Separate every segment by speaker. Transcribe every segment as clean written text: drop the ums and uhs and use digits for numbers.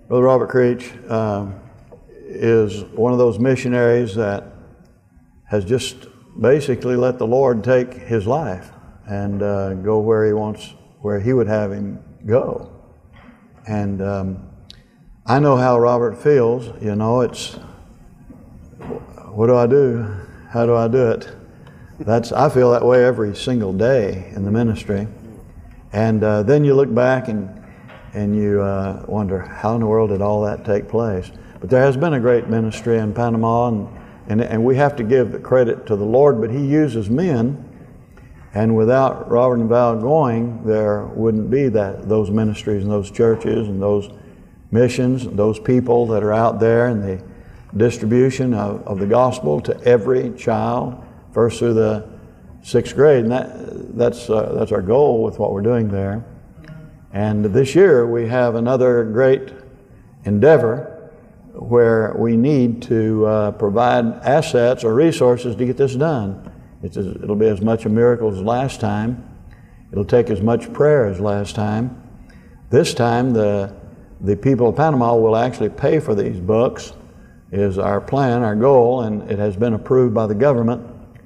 Speaker 1: Brother Robert Creech is one of those missionaries that has just basically let the Lord take his life and go where he wants, where he would have him go. And I know how Robert feels. You know, it's, what do I do? How do I do it? I feel that way every single day in the ministry. And then you look back and you wonder, how in the world did all that take place? But there has been a great ministry in Panama, and we have to give the credit to the Lord, but he uses men, and without Robert and Val going, there wouldn't be those ministries and those churches and those missions and those people that are out there and the distribution of the gospel to every child, first through the 6th grade, and that's our goal with what we're doing there. And this year we have another great endeavor where we need to provide assets or resources to get this done. It'll be as much a miracle as last time. It'll take as much prayer as last time. This time the people of Panama will actually pay for these books, is our plan, our goal, and it has been approved by the government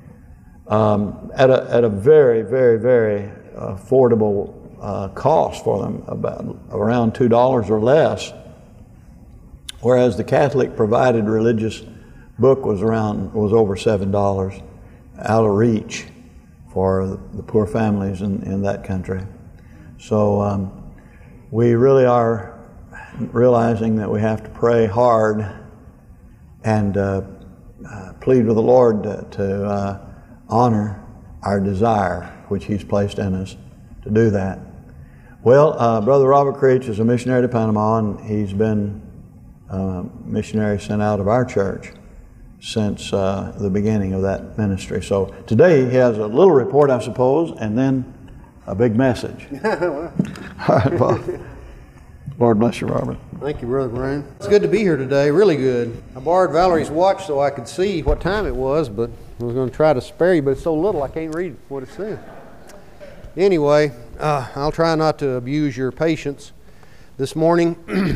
Speaker 1: at a very, very, very affordable cost for them, about around $2 or less, whereas the Catholic provided religious book was over $7, out of reach for the poor families in that country. So we really are realizing that we have to pray hard and plead with the Lord to honor our desire, which He's placed in us to do that. Well, Brother Robert Creech is a missionary to Panama, and he's been a missionary sent out of our church since the beginning of that ministry. So today he has a little report, I suppose, and then a big message. All right, Bob. Lord bless you, Robert.
Speaker 2: Thank you, Brother Brown. It's good to be here today, really good. I borrowed Valerie's watch so I could see what time it was, but I was going to try to spare you, but it's so little I can't read what it says. Anyway, I'll try not to abuse your patience this morning.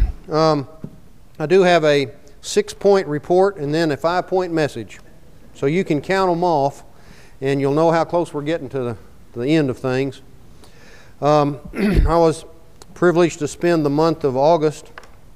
Speaker 2: I do have a 6-point report and then a 5-point message. So you can count them off and you'll know how close we're getting to the end of things. I was privileged to spend the month of August,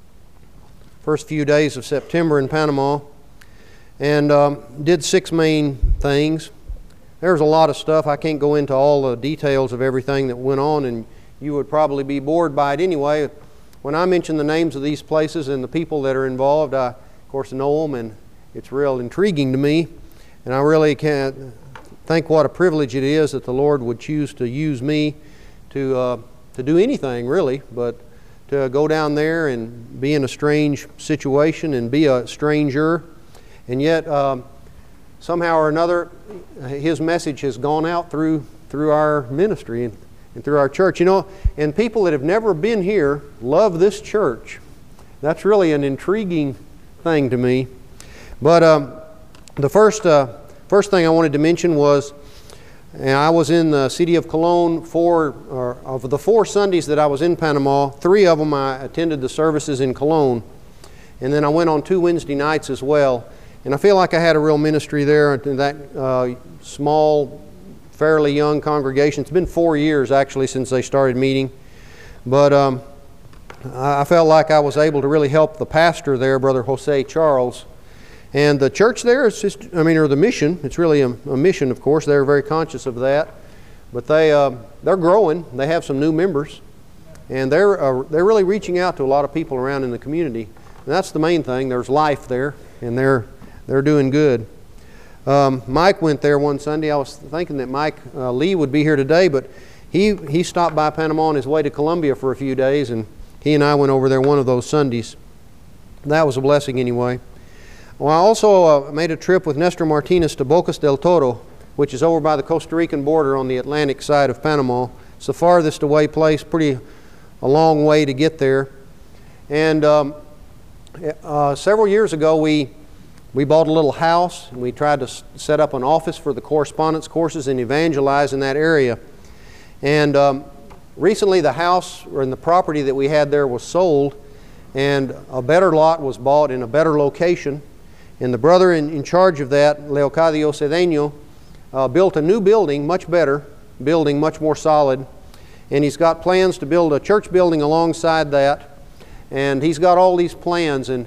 Speaker 2: first few days of September in Panama, and did 6 main things. There's a lot of stuff. I can't go into all the details of everything that went on, and you would probably be bored by it anyway. When I mention the names of these places and the people that are involved, I, of course, know them, and it's real intriguing to me. And I really can't think what a privilege it is that the Lord would choose to use me to do anything, really, but to go down there and be in a strange situation and be a stranger. And yet, somehow or another, His message has gone out through our ministry and through our church. You know, and people that have never been here love this church. That's really an intriguing thing to me. But the first thing I wanted to mention was, and I was in the city of Colon of the 4 Sundays that I was in Panama, 3 of them I attended the services in Colon. And then I went on 2 Wednesday nights as well. And I feel like I had a real ministry there in that small, fairly young congregation. It's been 4 years actually since they started meeting. But I felt like I was able to really help the pastor there, Brother Jose Charles. And the church there is just, or the mission, it's really a mission, of course. They're very conscious of that. But they're growing. They have some new members. And they're really reaching out to a lot of people around in the community. And that's the main thing. There's life there, and they're doing good. Mike went there one Sunday. I was thinking that Mike Lee would be here today, but he stopped by Panama on his way to Colombia for a few days, and he and I went over there one of those Sundays. That was a blessing anyway. Well, I also made a trip with Nestor Martinez to Bocas del Toro, which is over by the Costa Rican border on the Atlantic side of Panama. It's the farthest away place, a long way to get there. And several years ago, we bought a little house, and we tried to set up an office for the correspondence courses and evangelize in that area. And recently the house and the property that we had there was sold, and a better lot was bought in a better location. And the brother in charge of that, Leocadio Cedeño, built a new building, much better building, much more solid. And he's got plans to build a church building alongside that. And he's got all these plans, and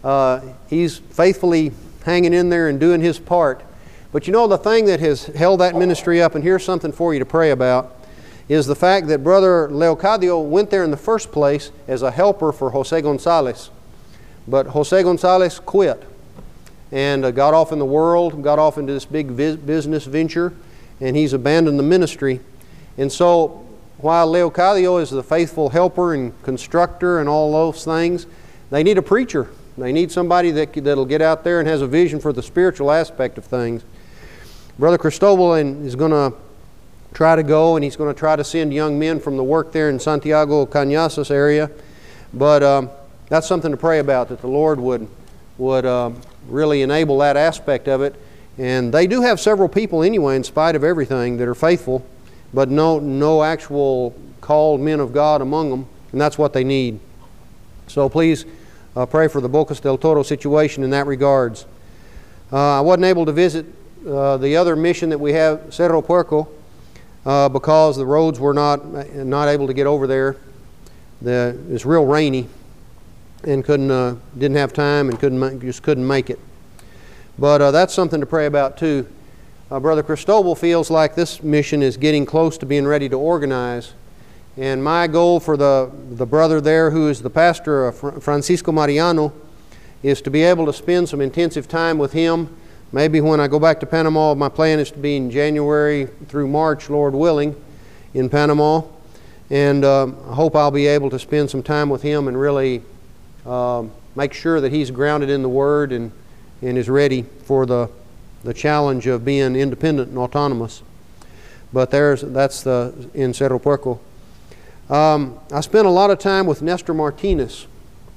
Speaker 2: he's faithfully hanging in there and doing his part. But you know, the thing that has held that ministry up, and here's something for you to pray about, is the fact that Brother Leocadio went there in the first place as a helper for Jose Gonzalez. But Jose Gonzalez quit and got off in the world, got off into this big business venture, and he's abandoned the ministry. And so while Leocadio is the faithful helper and constructor and all those things, they need a preacher. They need somebody that'll get out there and has a vision for the spiritual aspect of things. Brother Cristobal is going to try to go, and he's going to try to send young men from the work there in Santiago Cañasas area. But that's something to pray about, that the Lord would really enable that aspect of it. And they do have several people anyway, in spite of everything, that are faithful, but no actual called men of God among them, and that's what they need. So please pray for the Bocas del Toro situation in that regards. I wasn't able to visit the other mission that we have, Cerro Puerco, because the roads were not able to get over there. It's real rainy, and didn't have time, and just couldn't make it. But that's something to pray about too. Brother Cristobal feels like this mission is getting close to being ready to organize. And my goal for the brother there, who is the pastor, Francisco Mariano, is to be able to spend some intensive time with him. Maybe when I go back to Panama, my plan is to be in January through March, Lord willing, in Panama. And I hope I'll be able to spend some time with him and really make sure that he's grounded in the Word and is ready for the challenge of being independent and autonomous. But that's in Cerro Puerco. I spent a lot of time with Nestor Martinez.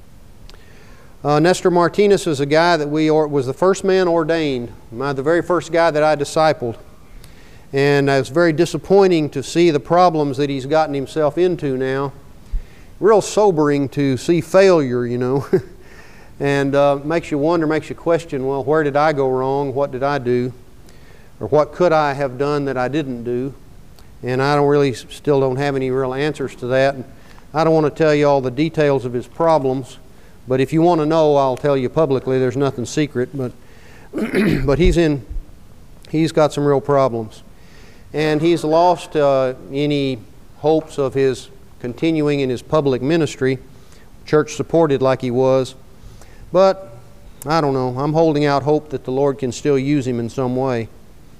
Speaker 2: Nestor Martinez is a guy that was the first man ordained, the very first guy that I discipled. And it's very disappointing to see the problems that he's gotten himself into now. Real sobering to see failure, you know. And makes you wonder, makes you question, well, where did I go wrong? What did I do? Or what could I have done that I didn't do? And I still don't have any real answers to that. And I don't want to tell you all the details of his problems, but if you want to know, I'll tell you publicly. There's nothing secret, but but he's got some real problems. And he's lost any hopes of his continuing in his public ministry, church supported like he was. But I don't know. I'm holding out hope that the Lord can still use him in some way.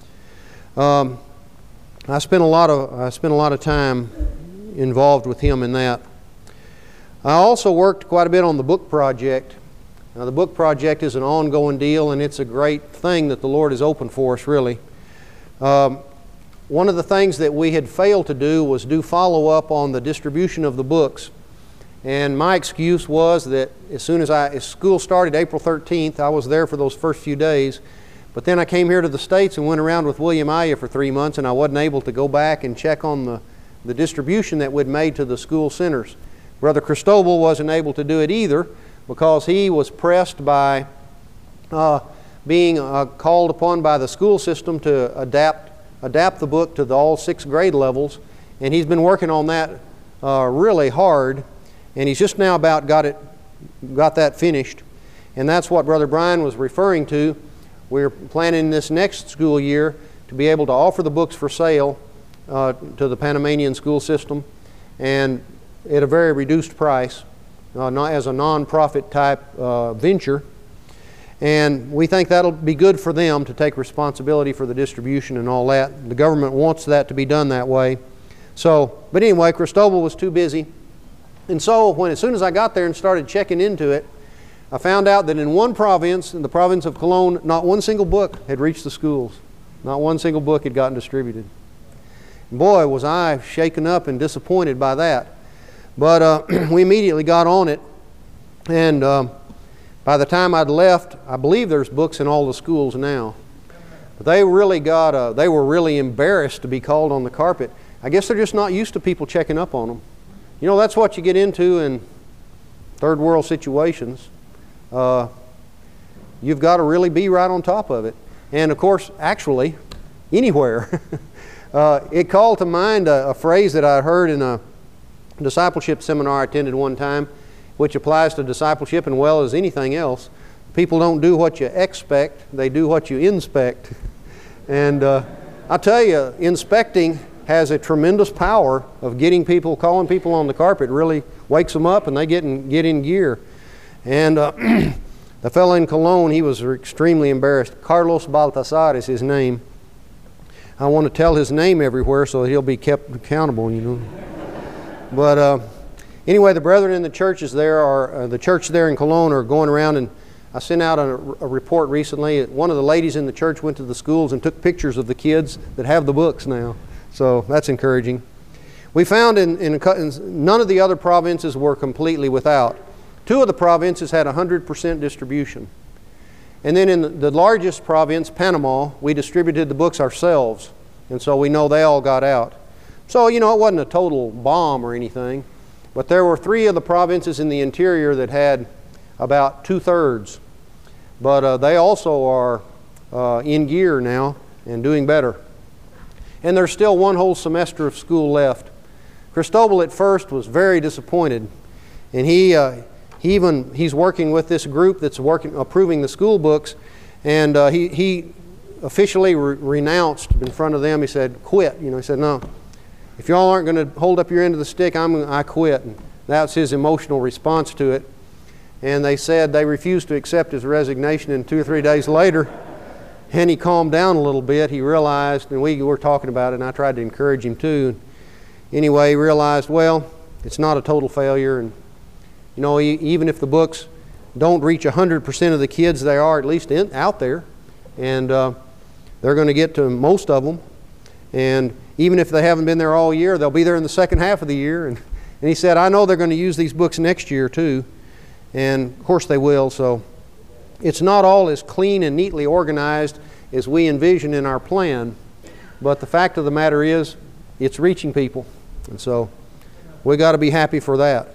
Speaker 2: I spent a lot of time involved with him in that. I also worked quite a bit on the book project. Now, the book project is an ongoing deal, and it's a great thing that the Lord has opened for us, really. One of the things that we had failed to do was do follow-up on the distribution of the books. And my excuse was that as soon as school started April 13th, I was there for those first few days. But then I came here to the States and went around with William Aya for 3 months, and I wasn't able to go back and check on the distribution that we'd made to the school centers. Brother Cristobal wasn't able to do it either because he was pressed by being called upon by the school system to adapt the book to all 6 grade levels. And he's been working on that really hard. And he's just now about got that finished. And that's what Brother Brian was referring to. We're planning this next school year to be able to offer the books for sale to the Panamanian school system, and at a very reduced price, not as a non-profit type venture. And we think that'll be good for them to take responsibility for the distribution and all that. The government wants that to be done that way. But anyway, Cristobal was too busy. And so as soon as I got there and started checking into it, I found out that in one province, in the province of Colón, not one single book had reached the schools. Not one single book had gotten distributed. Boy, was I shaken up and disappointed by that. But we immediately got on it. And by the time I'd left, I believe there's books in all the schools now. But they were really embarrassed to be called on the carpet. I guess they're just not used to people checking up on them. You know, that's what you get into in third world situations, you've got to really be right on top of it. And of course, actually, anywhere. It called to mind a phrase that I heard in a discipleship seminar I attended one time, which applies to discipleship as well as anything else. People don't do what you expect, they do what you inspect. And I tell you, inspecting has a tremendous power of getting people, calling people on the carpet. It really wakes them up and they get in gear. And the fellow in Cologne, he was extremely embarrassed. Carlos Baltasar is his name. I want to tell his name everywhere so he'll be kept accountable, you know. But anyway, the brethren in the churches there are, the church there in Cologne are going around, and I sent out a report recently. One of the ladies in the church went to the schools and took pictures of the kids that have the books now. So that's encouraging. We found in none of the other provinces were completely without. 2 of the provinces had 100% distribution. And then in the largest province, Panama, we distributed the books ourselves. And so we know they all got out. So, you know, it wasn't a total bomb or anything. But there were 3 of the provinces in the interior that had about 2/3. But they also are in gear now and doing better. And there's still 1 whole semester of school left. Cristobal at first was very disappointed. And he's working with this group that's approving the school books, and he officially renounced in front of them. He said, quit. You know, he said, no, if y'all aren't going to hold up your end of the stick, I quit. And that's his emotional response to it. And they said they refused to accept his resignation, and 2 or 3 days later, and he calmed down a little bit. He realized, and we were talking about it, and I tried to encourage him too. Anyway, he realized, well, it's not a total failure, and you know, even if the books don't reach 100% of the kids, they are at least out there. And they're going to get to most of them. And even if they haven't been there all year, they'll be there in the second half of the year. And he said, I know they're going to use these books next year too. And of course they will. So it's not all as clean and neatly organized as we envision in our plan. But the fact of the matter is, it's reaching people. And so we got to be happy for that.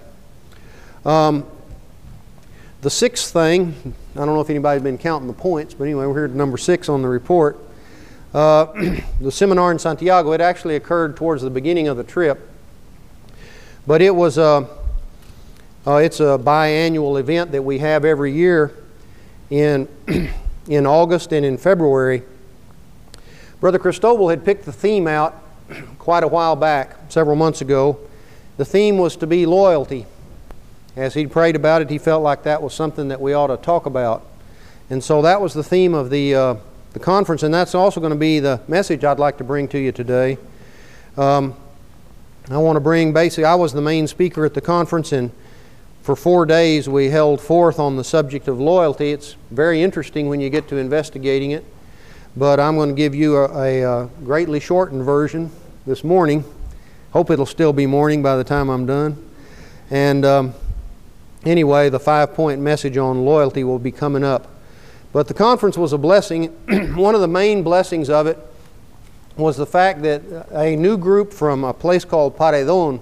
Speaker 2: The 6th thing, I don't know if anybody's been counting the points, but anyway, we're here at number 6 on the report. The seminar in Santiago, it actually occurred towards the beginning of the trip, but it was it's a biannual event that we have every year in August and in February. Brother Cristobal had picked the theme out quite a while back, several months ago. The theme was to be loyalty. As he prayed about it, he felt like that was something that we ought to talk about. And so that was the theme of the conference, and that's also going to be the message I'd like to bring to you today. I want to bring, basically, I was the main speaker at the conference, and for 4 days we held forth on the subject of loyalty. It's very interesting when you get to investigating it, but I'm going to give you a greatly shortened version this morning. Hope it'll still be morning by the time I'm done. And anyway, the 5-point message on loyalty will be coming up. But the conference was a blessing. One of the main blessings of it was the fact that a new group from a place called Paredon,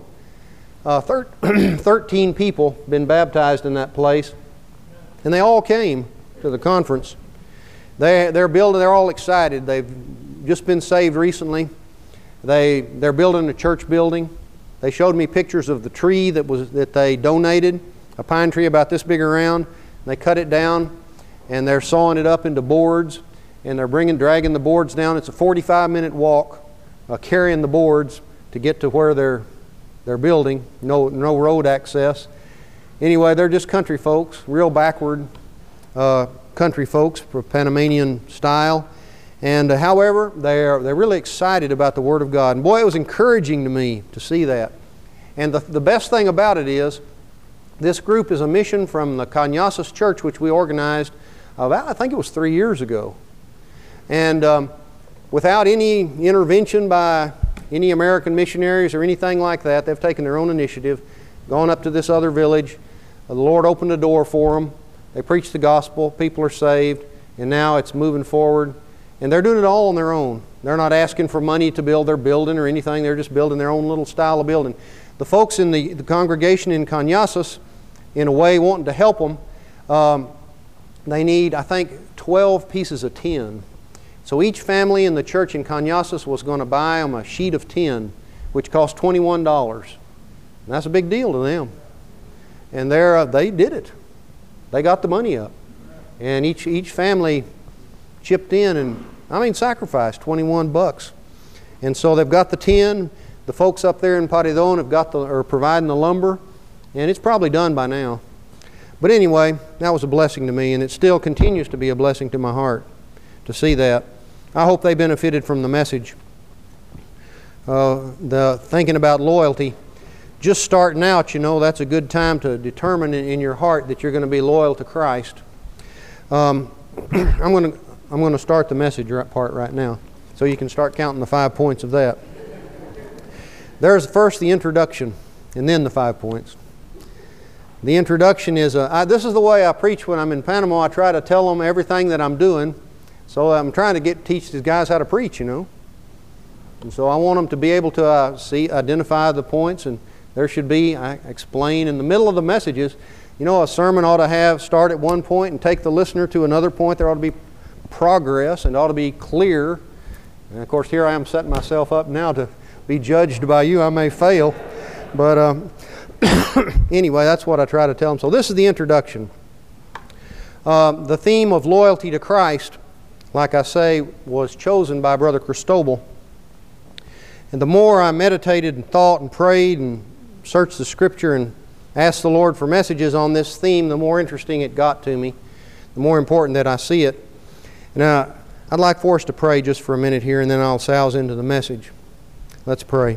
Speaker 2: 13 people been baptized in that place, and they all came to the conference. They're all excited. They've just been saved recently. They're building a church building. They showed me pictures of the tree that they donated, a pine tree about this big around. They cut it down, and they're sawing it up into boards, and they're dragging the boards down. It's a 45-minute walk, carrying the boards to get to where they're building. No road access. Anyway, they're just country folks, real backward country folks, Panamanian style. And however, they're really excited about the Word of God. And boy, it was encouraging to me to see that. And the best thing about it is, this group is a mission from the Cañasas Church, which we organized about, I think it was 3 years ago. And without any intervention by any American missionaries or anything like that, they've taken their own initiative, gone up to this other village. The Lord opened a door for them. They preached the gospel. People are saved. And now it's moving forward. And they're doing it all on their own. They're not asking for money to build their building or anything. They're just building their own little style of building. The folks in the congregation in Cañasas, in a way wanting to help them. They need, I think, 12 pieces of tin. So each family in the church in Cañasas was going to buy them a sheet of tin, which cost $21. And that's a big deal to them. And they did it. They got the money up. And each family chipped in and, sacrificed $21. And so they've got the tin. The folks up there in Paredon are providing the lumber. And it's probably done by now. But anyway, that was a blessing to me, and it still continues to be a blessing to my heart to see that. I hope they benefited from the message. The thinking about loyalty. Just starting out, that's a good time to determine in your heart that you're going to be loyal to Christ. I'm going to start the message part right now, so you can start counting the 5 points of that. There's first the introduction, and then the 5 points. The introduction is, this is the way I preach when I'm in Panama. I try to tell them everything that I'm doing. So I'm trying to teach these guys how to preach, And so I want them to be able to identify the points, and there should be, I explain in the middle of the messages, a sermon ought to start at one point and take the listener to another point. There ought to be progress and ought to be clear. And of course, here I am setting myself up now to be judged by you. I may fail, but anyway, that's what I try to tell them. So this is the introduction. The theme of loyalty to Christ, like I say, was chosen by Brother Cristobal. And the more I meditated and thought and prayed and searched the Scripture and asked the Lord for messages on this theme, the more interesting it got to me, the more important that I see it. Now, I'd like for us to pray just for a minute here, and then I'll souse into the message. Let's pray.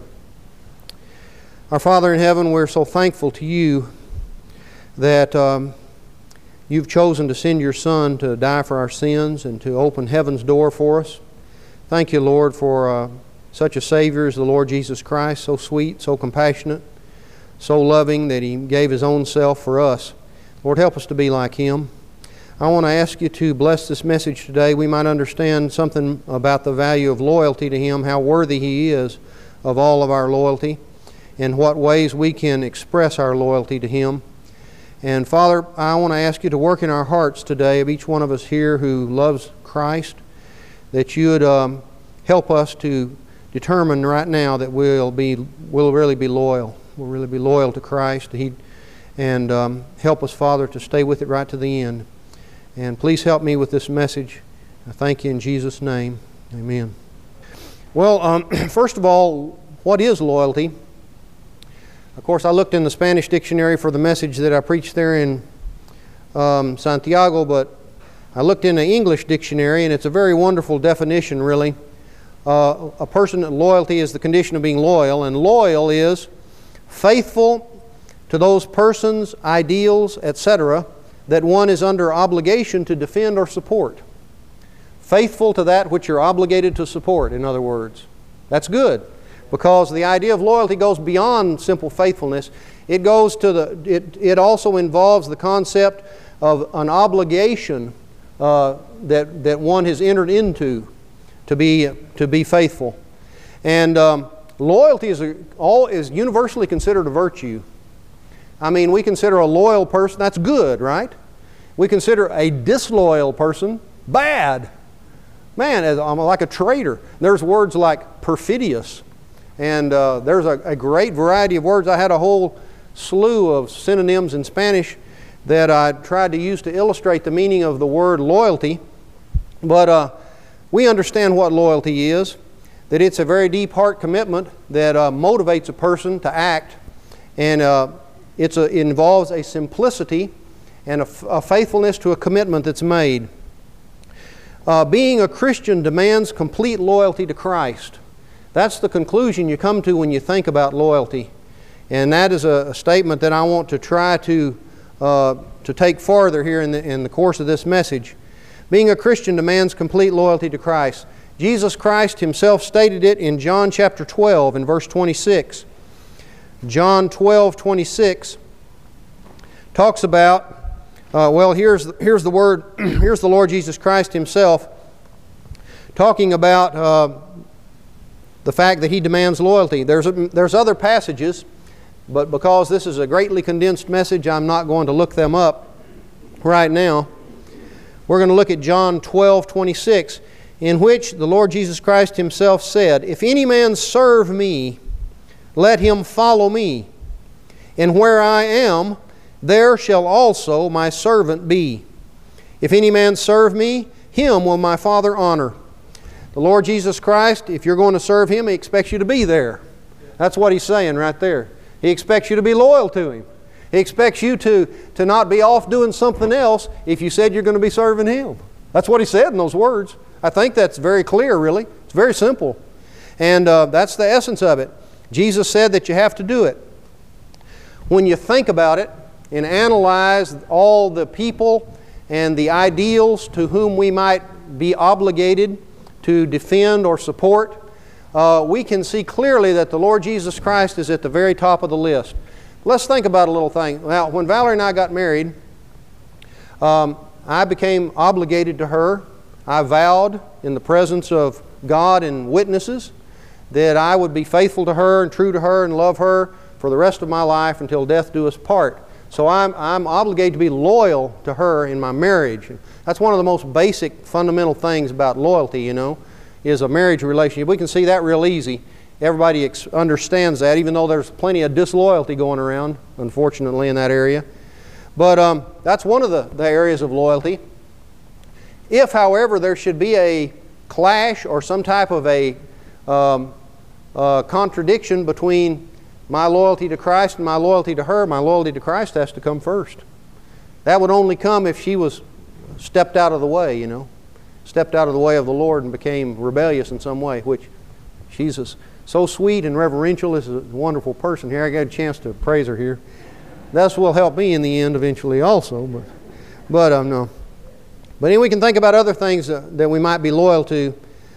Speaker 2: Our Father in heaven, we're so thankful to you that you've chosen to send your Son to die for our sins and to open heaven's door for us. Thank you, Lord, for such a Savior as the Lord Jesus Christ, so sweet, so compassionate, so loving that He gave His own self for us. Lord, help us to be like Him. I want to ask you to bless this message today. We might understand something about the value of loyalty to Him, how worthy He is of all of our loyalty, and what ways we can express our loyalty to Him. And Father, I want to ask you to work in our hearts today of each one of us here who loves Christ, that you would help us to determine right now that we'll really be loyal. We'll really be loyal to Christ. And help us, Father, to stay with it right to the end. And please help me with this message. I thank you in Jesus' name. Amen. Well, first of all, what is loyalty? Of course, I looked in the Spanish dictionary for the message that I preached there in Santiago, but I looked in the English dictionary, and it's a very wonderful definition, really. A person, loyalty is the condition of being loyal, and loyal is faithful to those persons, ideals, etc., that one is under obligation to defend or support. Faithful to that which you're obligated to support, in other words. That's good, because the idea of loyalty goes beyond simple faithfulness. It goes to it also involves the concept of an obligation that one has entered into to be faithful. And loyalty is universally considered a virtue. I mean, we consider a loyal person, that's good, right? We consider a disloyal person bad. Man, I'm like a traitor. There's words like perfidious. And there's a great variety of words. I had a whole slew of synonyms in Spanish that I tried to use to illustrate the meaning of the word loyalty. But we understand what loyalty is, that it's a very deep heart commitment that motivates a person to act. And it involves a simplicity and a faithfulness to a commitment that's made. Being a Christian demands complete loyalty to Christ. That's the conclusion you come to when you think about loyalty. And that is a statement that I want to try to take farther here in the course of this message. Being a Christian demands complete loyalty to Christ. Jesus Christ Himself stated it in John chapter 12 and verse 26. John 12:26 talks about, here's the word, here's the Lord Jesus Christ Himself talking about the fact that He demands loyalty. There's other passages but because this is a greatly condensed message, I'm not going to look them up right now. We're going to look at John 12:26, in which the Lord Jesus Christ Himself said, "If any man serve me, let him follow me. And where I am, there shall also my servant be. If any man serve me, him will my Father honor." The Lord Jesus Christ, if you're going to serve Him, He expects you to be there. That's what He's saying right there. He expects you to be loyal to Him. He expects you to not be off doing something else if you said you're going to be serving Him. That's what He said in those words. I think that's very clear, really. It's very simple. And that's the essence of it. Jesus said that you have to do it. When you think about it and analyze all the people and the ideals to whom we might be obligated to defend or support, we can see clearly that the Lord Jesus Christ is at the very top of the list. Let's think about a little thing. Now, when Valerie and I got married, I became obligated to her. I vowed in the presence of God and witnesses that I would be faithful to her and true to her and love her for the rest of my life until death do us part. So I'm obligated to be loyal to her in my marriage. That's one of the most basic, fundamental things about loyalty, you know, is a marriage relationship. We can see that real easy. Everybody understands that, even though there's plenty of disloyalty going around, unfortunately, in that area. But that's one of the areas of loyalty. If, however, there should be a clash or some type of a contradiction between my loyalty to Christ and my loyalty to her, my loyalty to Christ has to come first. That would only come if she was stepped out of the way, you know, stepped out of the way of the Lord and became rebellious in some way, which she's so sweet and reverential, is a wonderful person here. I got a chance to praise her here. That's will help me in the end eventually also, but no. But anyway, we can think about other things that we might be loyal to.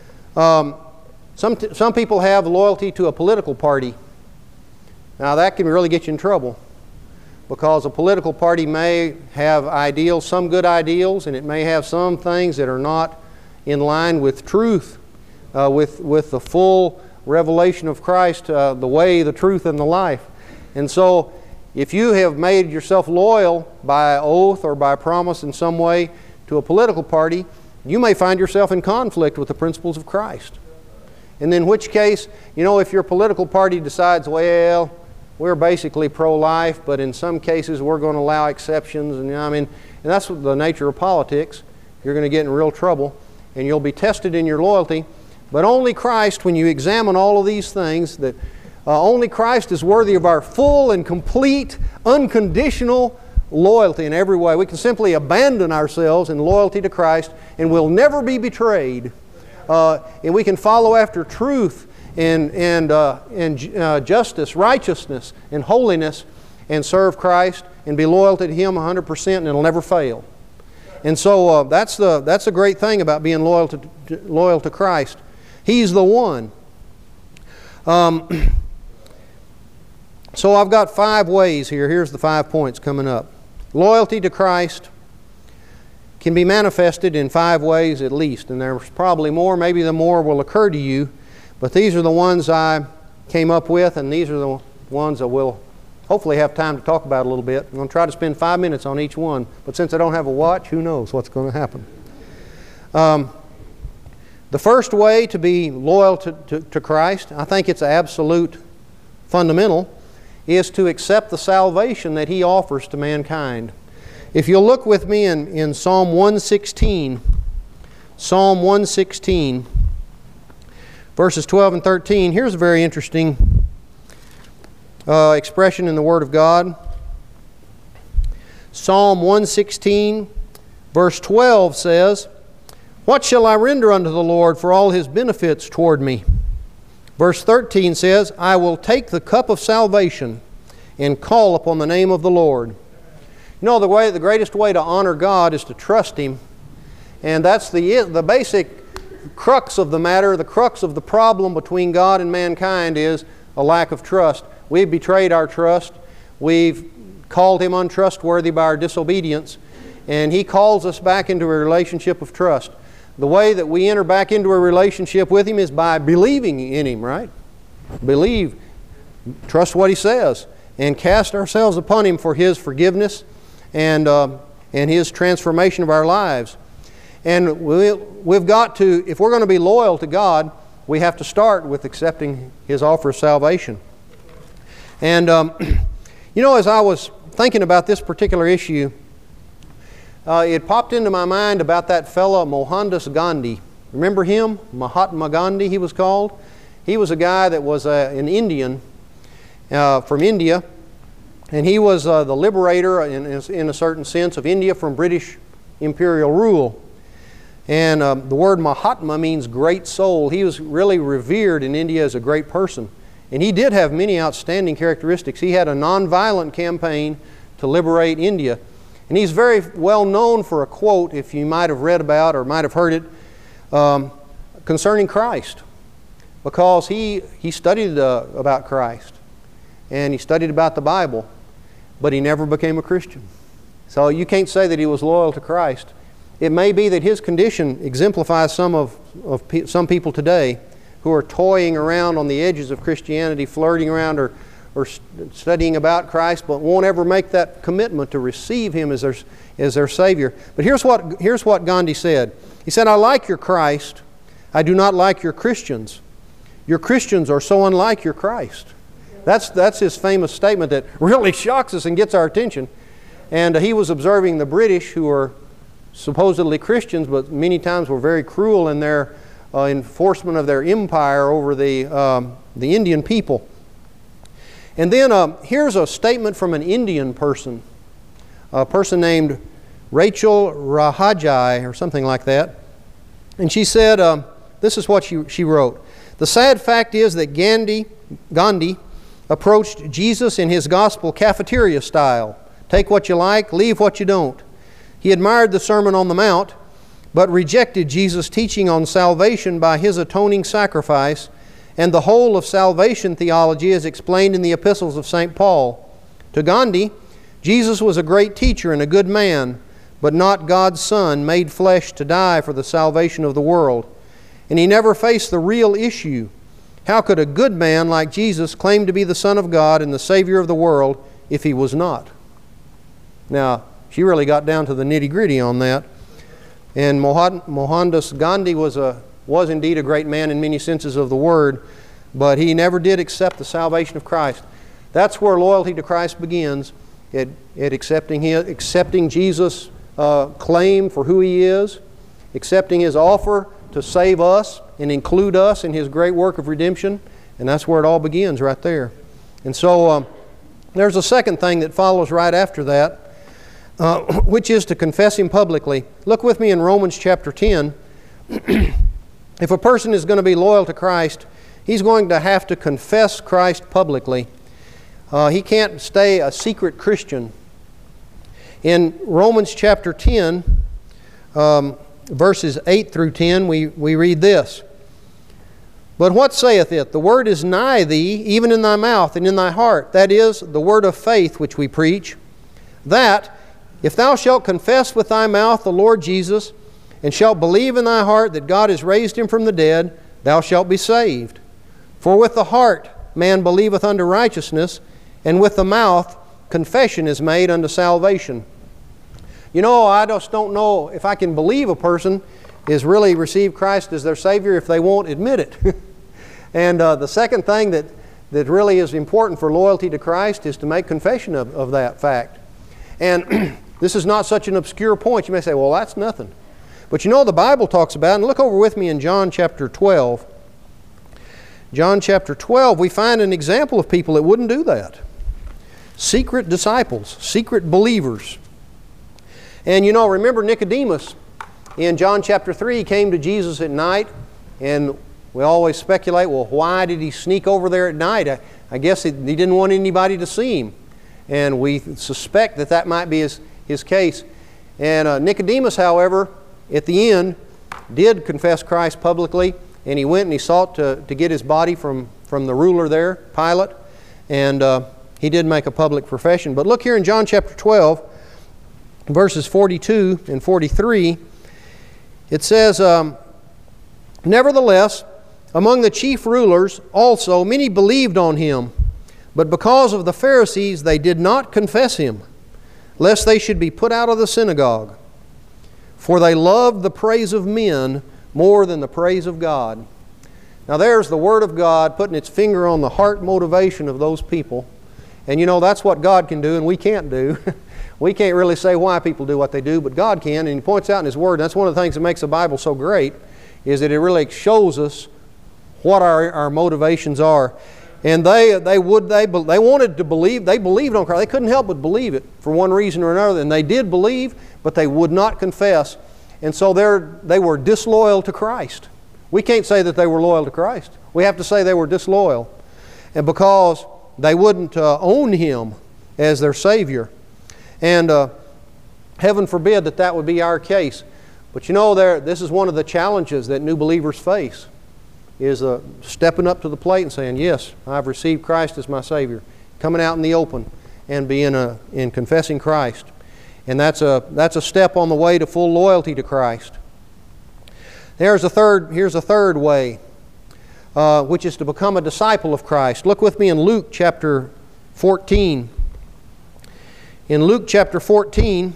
Speaker 2: Some people have loyalty to a political party. Now that can really get you in trouble, because a political party may have ideals, some good ideals, and it may have some things that are not in line with truth, with the full revelation of Christ, the way, the truth, and the life. And so if you have made yourself loyal by oath or by promise in some way to a political party, you may find yourself in conflict with the principles of Christ. And in which case, you know, if your political party decides, well, we're basically pro-life, but in some cases we're going to allow exceptions, and and that's the nature of politics. You're going to get in real trouble, and you'll be tested in your loyalty. But only Christ, when you examine all of these things, that only Christ is worthy of our full and complete, unconditional loyalty in every way. We can simply abandon ourselves in loyalty to Christ, and we'll never be betrayed. And we can follow after truth and justice, righteousness, and holiness, and serve Christ and be loyal to Him 100%, and it'll never fail. And so that's a great thing about being loyal to Christ. He's the one. So I've got 5 ways here. Here's the 5 points coming up. Loyalty to Christ can be manifested in 5 ways at least, and there's probably more. Maybe the more will occur to you, but these are the ones I came up with, and these are the ones that we'll hopefully have time to talk about a little bit. I'm going to try to spend 5 minutes on each one, but since I don't have a watch, who knows what's going to happen. The first way to be loyal to Christ, I think it's absolute fundamental, is to accept the salvation that He offers to mankind. If you'll look with me in Psalm 116, Psalm 116, verses 12 and 13, here's a very interesting expression in the Word of God. Psalm 116, verse 12 says, "What shall I render unto the Lord for all His benefits toward me?" Verse 13 says, "I will take the cup of salvation and call upon the name of the Lord." You know, the greatest way to honor God is to trust Him. And that's the basic crux of the matter, the crux of the problem between God and mankind is a lack of trust. We've betrayed our trust. We've called Him untrustworthy by our disobedience. And He calls us back into a relationship of trust. The way that we enter back into a relationship with Him is by believing in Him, right? Believe. Trust what He says. and cast ourselves upon Him for His forgiveness and His transformation of our lives. And we've got to, if we're going to be loyal to God, we have to start with accepting His offer of salvation. And, you know, as I was thinking about this particular issue, it popped into my mind about that fellow Mohandas Gandhi. Remember him? Mahatma Gandhi, he was called. He was a guy that was an Indian from India, and he was the liberator, in a certain sense, of India from British imperial rule. And the word Mahatma means great soul. He was really revered in India as a great person. And he did have many outstanding characteristics. He had a nonviolent campaign to liberate India. And he's very well known for a quote, if you might have read about or might have heard it, concerning Christ. Because he studied about Christ. And he studied about the Bible. But he never became a Christian. So you can't say that he was loyal to Christ. It may be that his condition exemplifies some people today who are toying around on the edges of Christianity, flirting around or studying about Christ, but won't ever make that commitment to receive Him as their Savior. But here's what Gandhi said. He said, "I like your Christ. I do not like your Christians. Your Christians are so unlike your Christ." That's his famous statement that really shocks us and gets our attention. And he was observing the British, who were supposedly Christians, but many times were very cruel in their enforcement of their empire over the Indian people. And then here's a statement from an Indian person, a person named Rachel Rahajai or something like that. And she said, this is what she wrote. "The sad fact is that Gandhi approached Jesus in his gospel cafeteria style. Take what you like, leave what you don't. He admired the Sermon on the Mount, but rejected Jesus' teaching on salvation by His atoning sacrifice and the whole of salvation theology as explained in the epistles of St. Paul. To Gandhi, Jesus was a great teacher and a good man, but not God's Son made flesh to die for the salvation of the world. And he never faced the real issue. How could a good man like Jesus claim to be the Son of God and the Savior of the world if He was not?" Now, she really got down to the nitty-gritty on that. And Mohandas Gandhi was indeed a great man in many senses of the word, but he never did accept the salvation of Christ. That's where loyalty to Christ begins, at accepting Jesus' claim for who He is, accepting His offer to save us and include us in His great work of redemption, and that's where it all begins, right there. And so there's a second thing that follows right after that, which is to confess Him publicly. Look with me in Romans chapter 10. If a person is going to be loyal to Christ, he's going to have to confess Christ publicly. He can't stay a secret Christian. In Romans chapter 10, verses 8 through 10, we read this. "But what saith it? The word is nigh thee, even in thy mouth and in thy heart. That is, the word of faith which we preach. That, if thou shalt confess with thy mouth the Lord Jesus, and shalt believe in thy heart that God has raised Him from the dead, thou shalt be saved. For with the heart man believeth unto righteousness, and with the mouth confession is made unto salvation." You know, I just don't know if I can believe a person is really received Christ as their Savior if they won't admit it. And the second thing that really is important for loyalty to Christ is to make confession of that fact. And this is not such an obscure point. You may say, well, that's nothing. But you know, the Bible talks about, and look over with me in John chapter 12. John chapter 12, we find an example of people that wouldn't do that. Secret disciples, secret believers. And you know, remember Nicodemus in John chapter 3, he came to Jesus at night, and we always speculate, well, why did he sneak over there at night? I guess he didn't want anybody to see him. And we suspect that might be his case. And Nicodemus, however, at the end, did confess Christ publicly, and he went and he sought to get his body from the ruler there, Pilate, and he did make a public profession. But look here in John chapter 12, verses 42 and 43, it says, "Nevertheless, among the chief rulers also many believed on Him. But because of the Pharisees they did not confess him, lest they should be put out of the synagogue. For they loved the praise of men more than the praise of God. Now there's the Word of God putting its finger on the heart motivation of those people. And you know, that's what God can do and we can't do. We can't really say why people do what they do, but God can. And He points out in His Word, and that's one of the things that makes the Bible so great, is that it really shows us what our motivations are. And they wanted to believe, they believed on Christ. They couldn't help but believe it for one reason or another. And they did believe, but they would not confess. And so they were disloyal to Christ. We can't say that they were loyal to Christ. We have to say they were disloyal. And because they wouldn't own Him as their Savior. And heaven forbid that that would be our case. But you know, this is one of the challenges that new believers face, is stepping up to the plate and saying, yes, I've received Christ as my Savior. Coming out in the open and in confessing Christ. And that's a step on the way to full loyalty to Christ. Here's a third way, which is to become a disciple of Christ. Look with me in Luke chapter 14. In Luke chapter 14,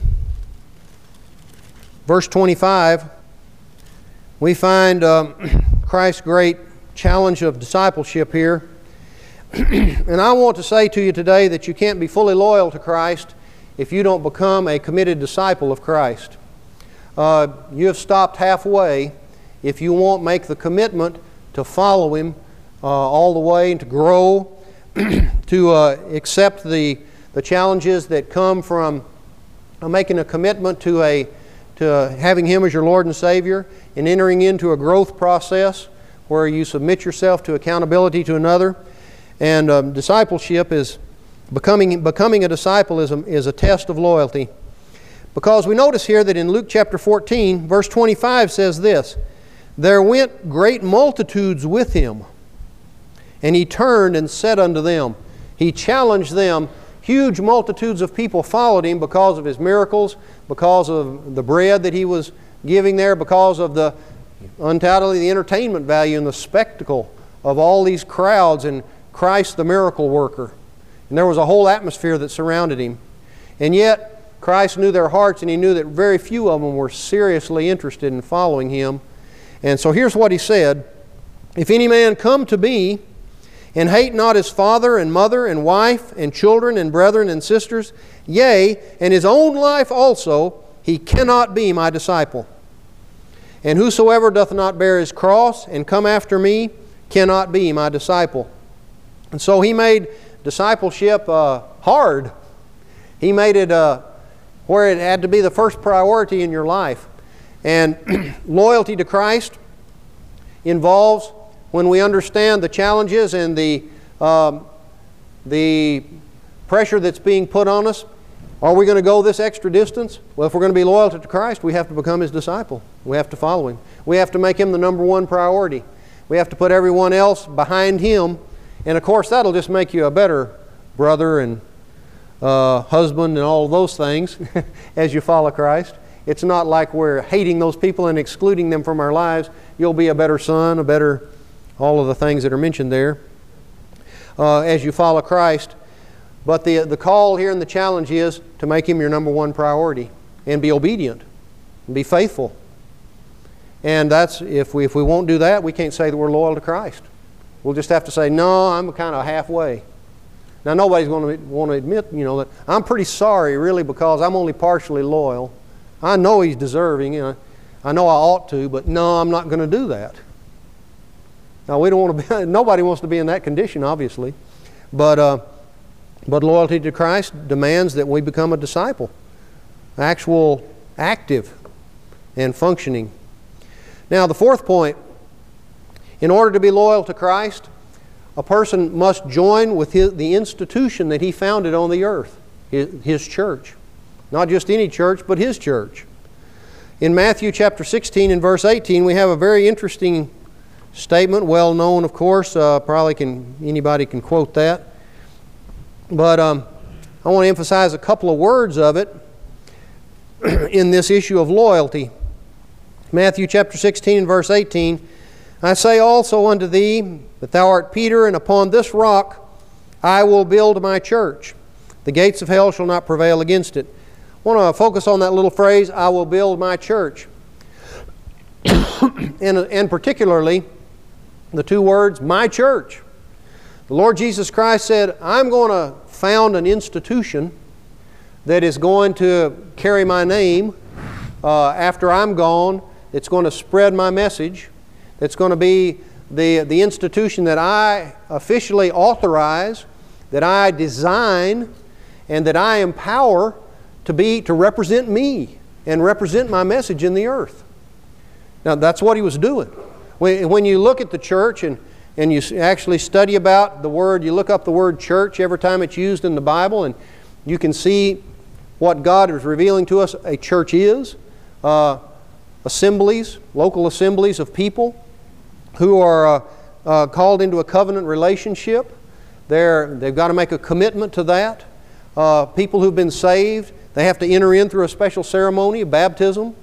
Speaker 2: verse 25, we find Christ's great challenge of discipleship here. And I want to say to you today that you can't be fully loyal to Christ if you don't become a committed disciple of Christ. You have stopped halfway if you won't make the commitment to follow Him all the way and to grow, to accept the challenges that come from making a commitment to having Him as your Lord and Savior and entering into a growth process where you submit yourself to accountability to another. And discipleship is becoming a disciple is a test of loyalty. Because we notice here that in Luke chapter 14, verse 25 says this, "There went great multitudes with Him, and He turned and said unto them," He challenged them. Huge multitudes of people followed Him because of His miracles, because of the bread that He was giving there, because of undoubtedly the entertainment value and the spectacle of all these crowds and Christ the miracle worker. And there was a whole atmosphere that surrounded Him. And yet, Christ knew their hearts, and He knew that very few of them were seriously interested in following Him. And so here's what He said, "If any man come to me, and hate not his father and mother and wife and children and brethren and sisters, yea, and his own life also, he cannot be my disciple. And whosoever doth not bear his cross and come after me cannot be my disciple." And so He made discipleship hard. He made it where it had to be the first priority in your life. And loyalty to Christ involves, when we understand the challenges and the pressure that's being put on us, are we going to go this extra distance? Well, if we're going to be loyal to Christ, we have to become His disciple. We have to follow Him. We have to make Him the number one priority. We have to put everyone else behind Him. And of course, that'll just make you a better brother and husband and all of those things as you follow Christ. It's not like we're hating those people and excluding them from our lives. You'll be a better son, all of the things that are mentioned there as you follow Christ. But the call here and the challenge is to make Him your number one priority and be obedient and be faithful. And that's if we won't do that, we can't say that we're loyal to Christ. We'll just have to say, no, I'm kind of halfway. Now, nobody's going to want to admit, that I'm pretty sorry, really, because I'm only partially loyal. I know He's deserving. I know I ought to, but no, I'm not going to do that. Now, we don't want to be. Nobody wants to be in that condition, obviously, but loyalty to Christ demands that we become a disciple, actual, active, and functioning. Now, the fourth point: in order to be loyal to Christ, a person must join with the institution that He founded on the earth, His church. Not just any church, but His church. In Matthew chapter 16 and verse 18, we have a very interesting statement, well known, of course. Anybody can quote that. But I want to emphasize a couple of words of it in this issue of loyalty. Matthew chapter 16 and verse 18, "I say also unto thee that thou art Peter, and upon this rock I will build my church. The gates of hell shall not prevail against it. I want to focus on that little phrase, I will build my church. and particularly the two words, my church. The Lord Jesus Christ said, I'm going to found an institution that is going to carry my name after I'm gone. It's going to spread my message. It's going to be the institution that I officially authorize, that I design, and that I empower to represent me and represent my message in the earth. Now that's what He was doing. When you look at the church and you actually study about the word, you look up the word church every time it's used in the Bible, and you can see what God is revealing to us a church is. Assemblies, local assemblies of people who are called into a covenant relationship. They've got to make a commitment to that. People who've been saved, they have to enter in through a special ceremony of baptism.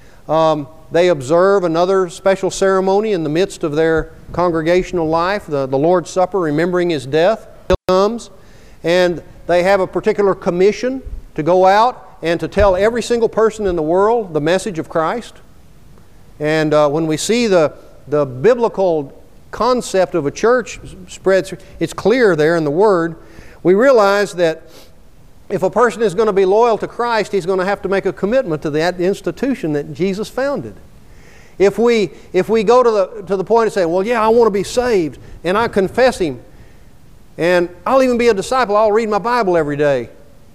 Speaker 2: They observe another special ceremony in the midst of their congregational life, the Lord's Supper, remembering His death till He comes. And they have a particular commission to go out and to tell every single person in the world the message of Christ. And when we see the biblical concept of a church spreads, it's clear there in the Word, we realize that if a person is going to be loyal to Christ, he's going to have to make a commitment to that institution that Jesus founded. If we go to the point and say, well, yeah, I want to be saved, and I confess Him, and I'll even be a disciple, I'll read my Bible every day.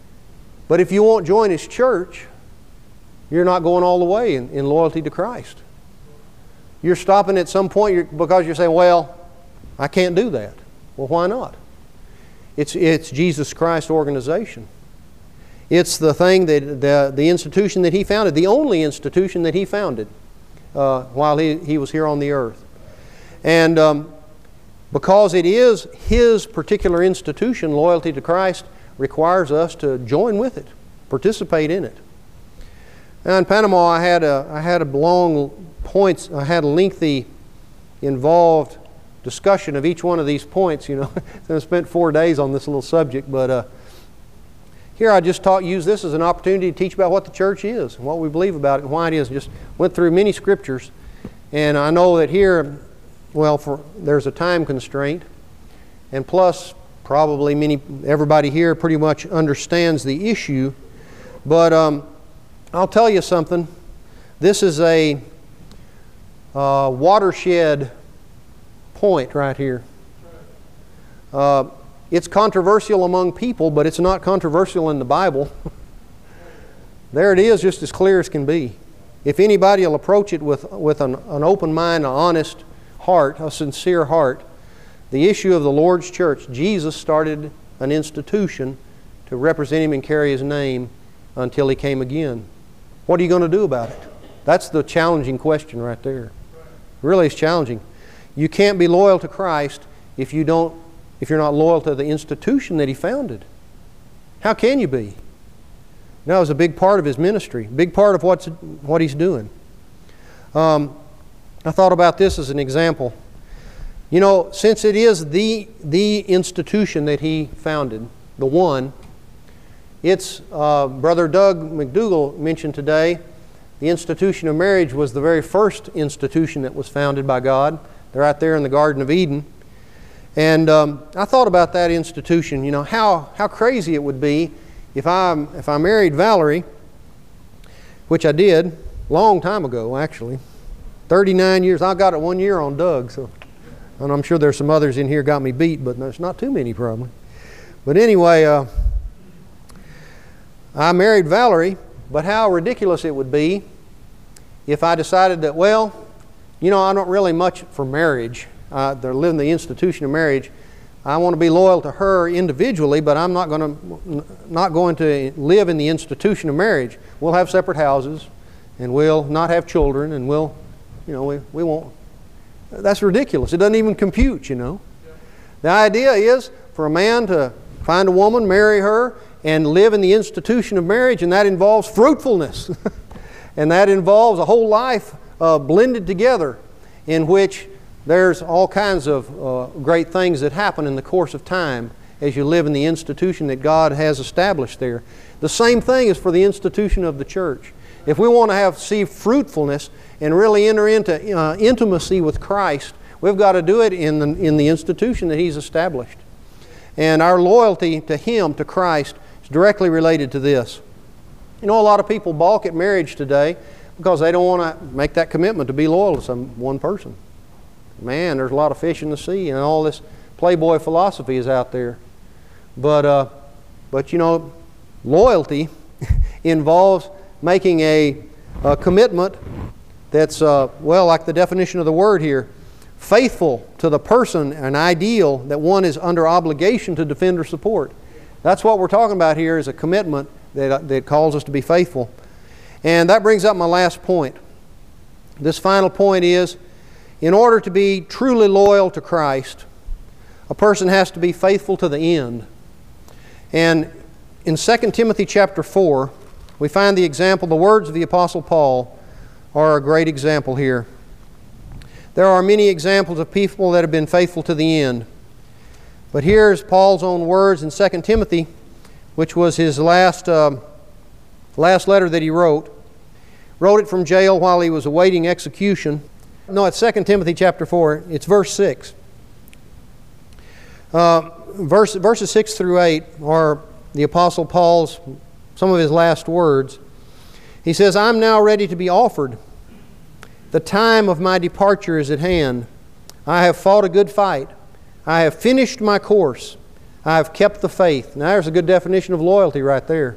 Speaker 2: But if you won't join His church, you're not going all the way in loyalty to Christ. You're stopping at some point because you're saying, well, I can't do that. Well, why not? It's Jesus Christ organization. It's the thing that the institution that He founded, the only institution that He founded while he was here on the earth. And because it is His particular institution, loyalty to Christ requires us to join with it, participate in it. Now in Panama, I had a long points. I had a lengthy, involved discussion of each one of these points. You know, I spent 4 days on this little subject, but here I just use this as an opportunity to teach about what the church is and what we believe about it and why it is. Just went through many scriptures, and I know that here, well, there's a time constraint, and plus probably everybody here pretty much understands the issue. But I'll tell you something. This is a watershed point right here. It's controversial among people, but it's not controversial in the Bible. There it is, just as clear as can be. If anybody will approach it with an open mind, an honest heart, a sincere heart, the issue of the Lord's church, Jesus started an institution to represent Him and carry His name until He came again. What are you going to do about it? That's the challenging question right there. It really is challenging. You can't be loyal to Christ if you're not loyal to the institution that He founded. How can you be? That was a big part of His ministry, a big part of what He's doing. I thought about this as an example. You know, since it is the institution that He founded, the one, it's Brother Doug McDougall mentioned today, the institution of marriage was the very first institution that was founded by God. They're out there in the Garden of Eden. And I thought about that institution, you know, how crazy it would be if I married Valerie, which I did a long time ago, actually. 39 years. I got it 1 year on Doug, so, and I'm sure there's some others in here got me beat, but there's not too many probably. But anyway, I married Valerie, but how ridiculous it would be if I decided that, well, you know, I'm not really much for marriage. They're living the institution of marriage. I want to be loyal to her individually, but I'm not going to live in the institution of marriage. We'll have separate houses, and we'll not have children, and we won't. That's ridiculous. It doesn't even compute, you know. The idea is for a man to find a woman, marry her, and live in the institution of marriage, and that involves fruitfulness. And that involves a whole life blended together in which there's all kinds of great things that happen in the course of time. as you live in the institution that God has established there. The same thing is for the institution of the church. If we want to see fruitfulness and really enter into intimacy with Christ, we've got to do it in the institution that He's established. And our loyalty to Him, to Christ, is directly related to this. You know, a lot of people balk at marriage today because they don't want to make that commitment to be loyal to one person. Man, there's a lot of fish in the sea, and all this playboy philosophy is out there. But you know, loyalty involves making a commitment that's, well, like the definition of the word here, faithful to the person, an ideal that one is under obligation to defend or support. That's what we're talking about here, is a commitment that calls us to be faithful. And that brings up my last point. This final point is, in order to be truly loyal to Christ, a person has to be faithful to the end. And in 2 Timothy chapter 4, we find the example, the words of the Apostle Paul are a great example here. There are many examples of people that have been faithful to the end. But here's Paul's own words in 2 Timothy, which was his last letter that he wrote. Wrote it from jail while he was awaiting execution. No, it's 2 Timothy chapter 4. It's verse 6. Verses 6 through 8 are the Apostle Paul's, some of his last words. He says, I'm now ready to be offered. The time of my departure is at hand. I have fought a good fight. I have finished my course. I have kept the faith. Now there's a good definition of loyalty right there.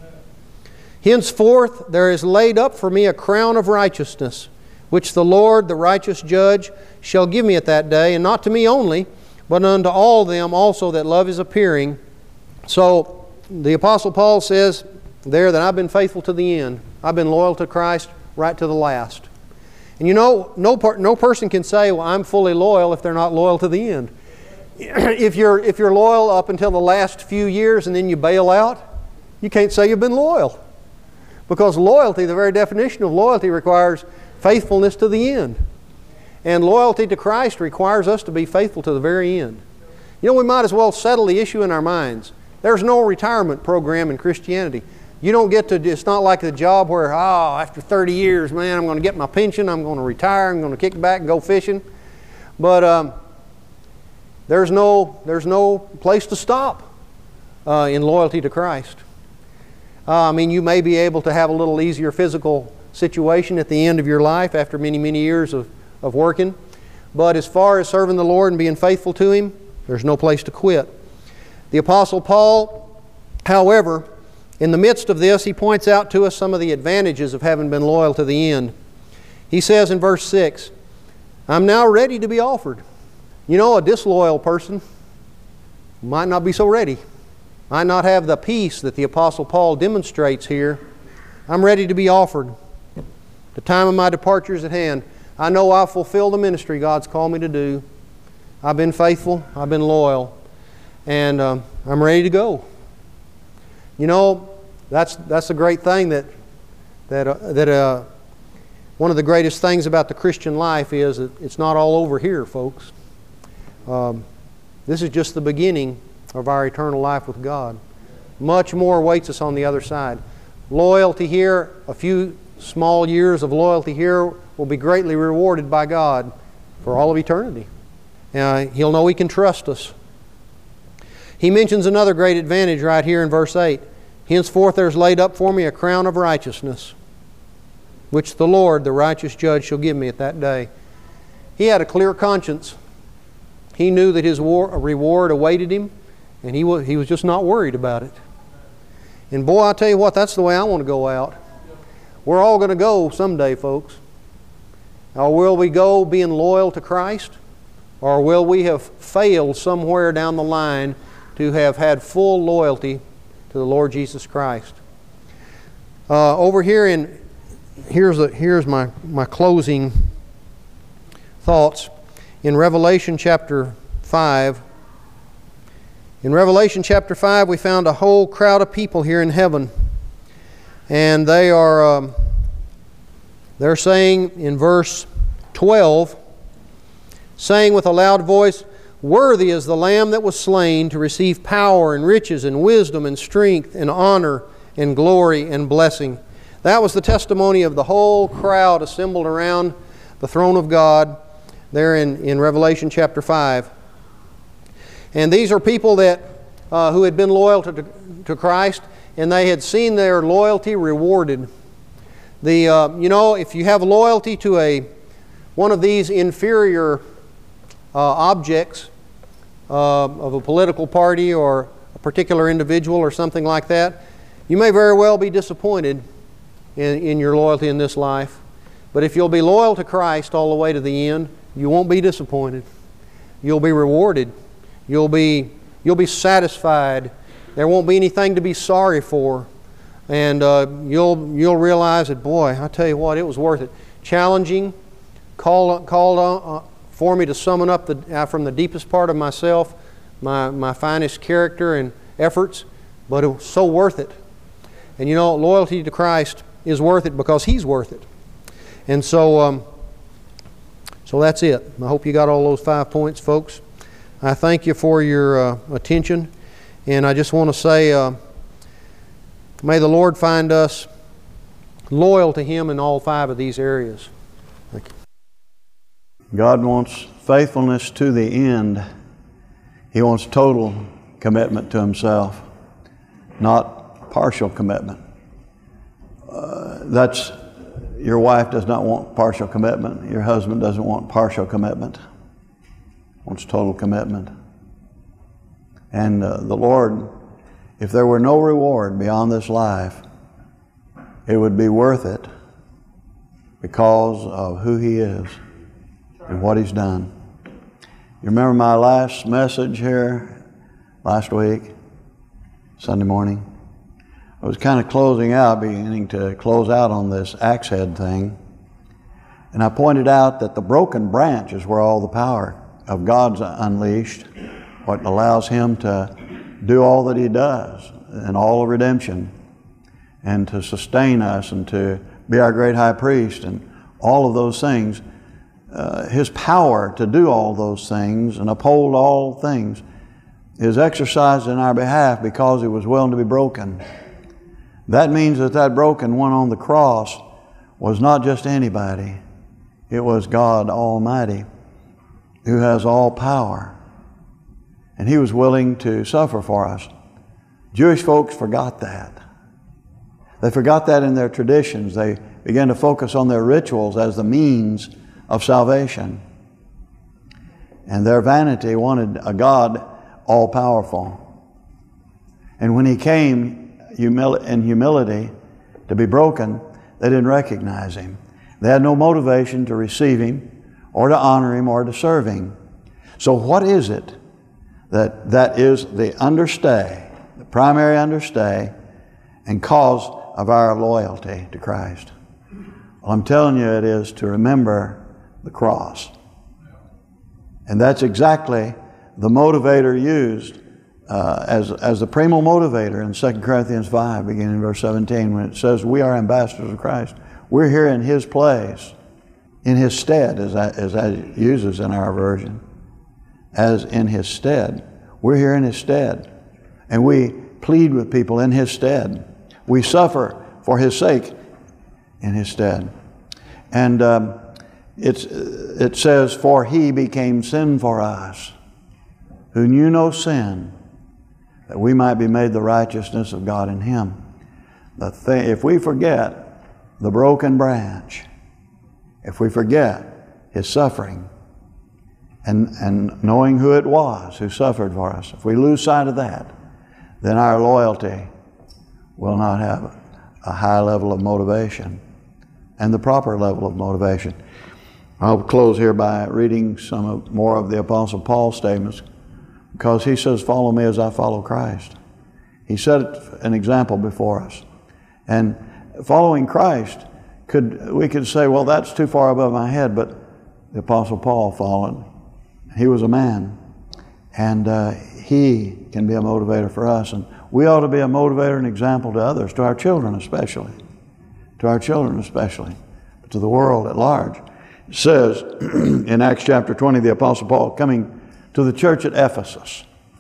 Speaker 2: Henceforth there is laid up for me a crown of righteousness, which the Lord, the righteous judge, shall give me at that day, and not to me only, but unto all them also that love His appearing. So the Apostle Paul says there that I've been faithful to the end. I've been loyal to Christ right to the last. And you know, no person can say, well, I'm fully loyal if they're not loyal to the end. If you're loyal up until the last few years and then you bail out, you can't say you've been loyal. Because loyalty, the very definition of loyalty, requires faithfulness to the end. And loyalty to Christ requires us to be faithful to the very end. You know, we might as well settle the issue in our minds. There's no retirement program in Christianity. You don't get to, it's not like the job where, after 30 years, man, I'm going to get my pension, I'm going to retire, I'm going to kick back and go fishing. But there's no place to stop in loyalty to Christ. I mean, you may be able to have a little easier physical situation at the end of your life after many, many years of working. But as far as serving the Lord and being faithful to Him, there's no place to quit. The Apostle Paul, however, in the midst of this, he points out to us some of the advantages of having been loyal to the end. He says in verse 6, I'm now ready to be offered. You know, a disloyal person might not be so ready. Might not have the peace that the Apostle Paul demonstrates here. I'm ready to be offered. The time of my departure is at hand. I know I've fulfilled the ministry God's called me to do. I've been faithful. I've been loyal. And I'm ready to go. You know, that's a great thing that one of the greatest things about the Christian life is that it's not all over here, folks. This is just the beginning of our eternal life with God. Much more awaits us on the other side. Loyalty here, a few small years of loyalty here will be greatly rewarded by God for all of eternity. He'll know He can trust us. He mentions another great advantage right here in verse 8. Henceforth there is laid up for me a crown of righteousness, which the Lord, the righteous judge, shall give me at that day. He had a clear conscience. He knew that his reward awaited him, and he was just not worried about it. And boy, I tell you what, that's the way I want to go out. We're all going to go someday, folks. Now, will we go being loyal to Christ? Or will we have failed somewhere down the line to have had full loyalty to the Lord Jesus Christ? Over here, here's my closing thoughts. In Revelation chapter 5, we found a whole crowd of people here in heaven. And they're saying in verse 12, saying with a loud voice, "Worthy is the Lamb that was slain to receive power and riches and wisdom and strength and honor and glory and blessing." That was the testimony of the whole crowd assembled around the throne of God there in Revelation chapter 5. And these are people that who had been loyal to Christ, and they had seen their loyalty rewarded. If you have loyalty to one of these inferior objects of a political party or a particular individual or something like that, you may very well be disappointed in your loyalty in this life. But if you'll be loyal to Christ all the way to the end, you won't be disappointed. You'll be rewarded. You'll be satisfied. There won't be anything to be sorry for. And you'll realize that, boy, I tell you what, it was worth it. Challenging, called on for me to summon up from the deepest part of myself, my finest character and efforts, but it was so worth it. And loyalty to Christ is worth it because He's worth it. And so that's it. I hope you got all those 5 points, folks. I thank you for your attention. And I just want to say, may the Lord find us loyal to Him in all 5 of these areas. Thank you.
Speaker 1: God wants faithfulness to the end. He wants total commitment to Himself, not partial commitment. Your wife does not want partial commitment. Your husband doesn't want partial commitment. Wants total commitment. And the Lord, if there were no reward beyond this life, it would be worth it because of who He is and what He's done. You remember my last message here last week, Sunday morning? I was kind of beginning to close out on this axe head thing. And I pointed out that the broken branch is where all the power of God's unleashed, what allows Him to do all that He does and all of redemption, and to sustain us and to be our great high priest and all of those things. His power to do all those things and uphold all things is exercised in our behalf because He was willing to be broken. That means that broken one on the cross was not just anybody. It was God Almighty, who has all power. And He was willing to suffer for us. Jewish folks forgot that. They forgot that in their traditions. They began to focus on their rituals as the means of salvation. And their vanity wanted a God all-powerful. And when He came in humility to be broken, they didn't recognize Him. They had no motivation to receive Him or to honor Him or to serve Him. So what is it that is the understay, the primary understay and cause of our loyalty to Christ? Well, I'm telling you, it is to remember the cross. And that's exactly the motivator used as the primal motivator in 2 Corinthians 5, beginning in verse 17, when it says we are ambassadors of Christ. We're here in His place, in His stead, as that uses in our version, as in His stead. We're here in His stead, and we plead with people in His stead. We suffer for His sake in His stead. And it says, for He became sin for us, who knew no sin, that we might be made the righteousness of God in Him. If we forget the broken branch, if we forget His suffering, and knowing who it was who suffered for us, if we lose sight of that, then our loyalty will not have a high level of motivation and the proper level of motivation. I'll close here by reading more of the Apostle Paul's statements, because he says, follow me as I follow Christ. He set an example before us. And following Christ, we could say, well, that's too far above my head, but the Apostle Paul followed. He was a man, and he can be a motivator for us. And we ought to be a motivator and example to others, to our children especially. To our children especially, but to the world at large. It says in Acts chapter 20, the Apostle Paul, coming to the church at Ephesus.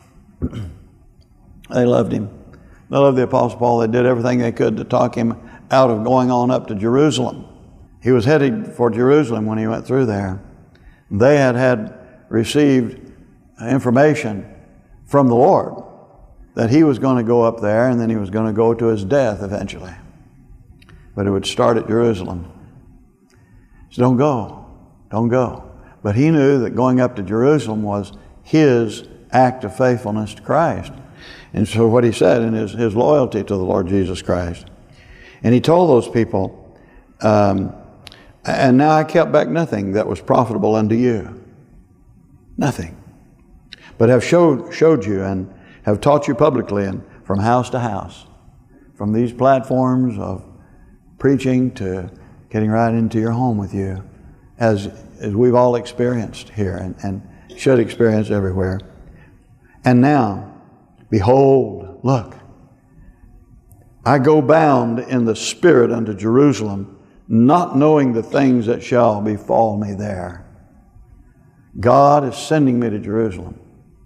Speaker 1: They loved him. They loved the Apostle Paul. They did everything they could to talk him out of going on up to Jerusalem. He was headed for Jerusalem when he went through there. They had received information from the Lord that he was going to go up there and then he was going to go to his death eventually. But it would start at Jerusalem. So don't go. Don't go. But he knew that going up to Jerusalem was his act of faithfulness to Christ. And so what he said in his loyalty to the Lord Jesus Christ. And he told those people, and now I kept back nothing that was profitable unto you. Nothing. But have showed you and have taught you publicly and from house to house. From these platforms of preaching to getting right into your home with you. As we've all experienced here and should experience everywhere. And now, behold, look, I go bound in the Spirit unto Jerusalem, not knowing the things that shall befall me there. God is sending me to Jerusalem.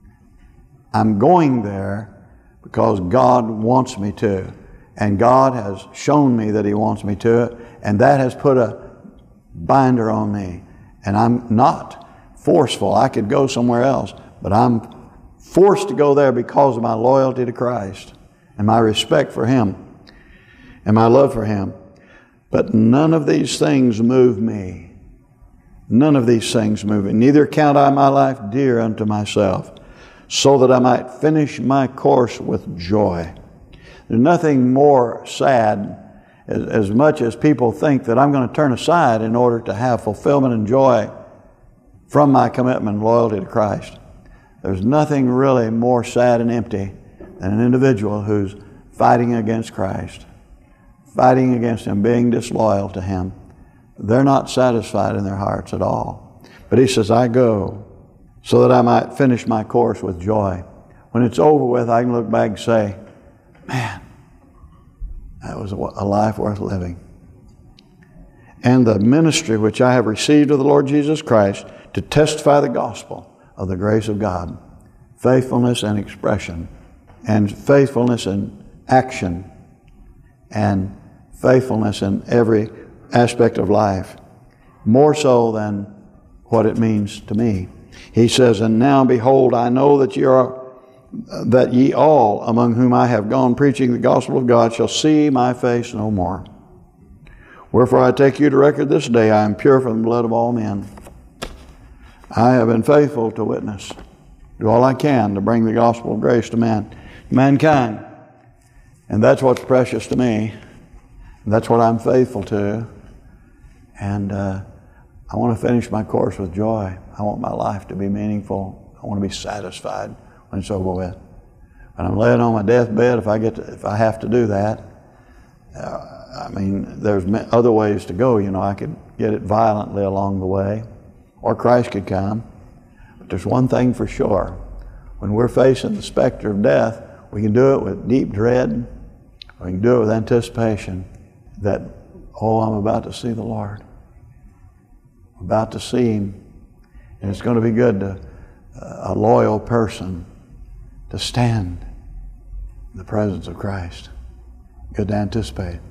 Speaker 1: I'm going there because God wants me to. And God has shown me that He wants me to. And that has put a binder on me. And I'm not forceful. I could go somewhere else. But I'm forced to go there because of my loyalty to Christ and my respect for Him and my love for Him. But none of these things move me. None of these things move me. Neither count I my life dear unto myself, so that I might finish my course with joy. There's nothing more sad as much as people think that I'm going to turn aside in order to have fulfillment and joy from my commitment and loyalty to Christ. There's nothing really more sad and empty than an individual who's fighting against Christ, fighting against Him, being disloyal to Him. They're not satisfied in their hearts at all. But He says, I go so that I might finish my course with joy. When it's over with, I can look back and say, man, that was a life worth living. And the ministry which I have received of the Lord Jesus Christ to testify the gospel of the grace of God, faithfulness and expression, and faithfulness in action, and faithfulness in every aspect of life, more so than what it means to me. He says, and now behold, I know that ye all among whom I have gone preaching the gospel of God shall see my face no more. Wherefore I take you to record this day, I am pure from the blood of all men. I have been faithful to witness, do all I can to bring the gospel of grace to mankind. And that's what's precious to me. And that's what I'm faithful to. And I want to finish my course with joy. I want my life to be meaningful. I want to be satisfied when it's over with. When I'm laying on my deathbed, if I have to do that, there's other ways to go. I could get it violently along the way, or Christ could come. But there's one thing for sure. When we're facing the specter of death, we can do it with deep dread, or we can do it with anticipation that, I'm about to see the Lord. I'm about to see Him. And it's going to be good to a loyal person to stand in the presence of Christ. Good to anticipate.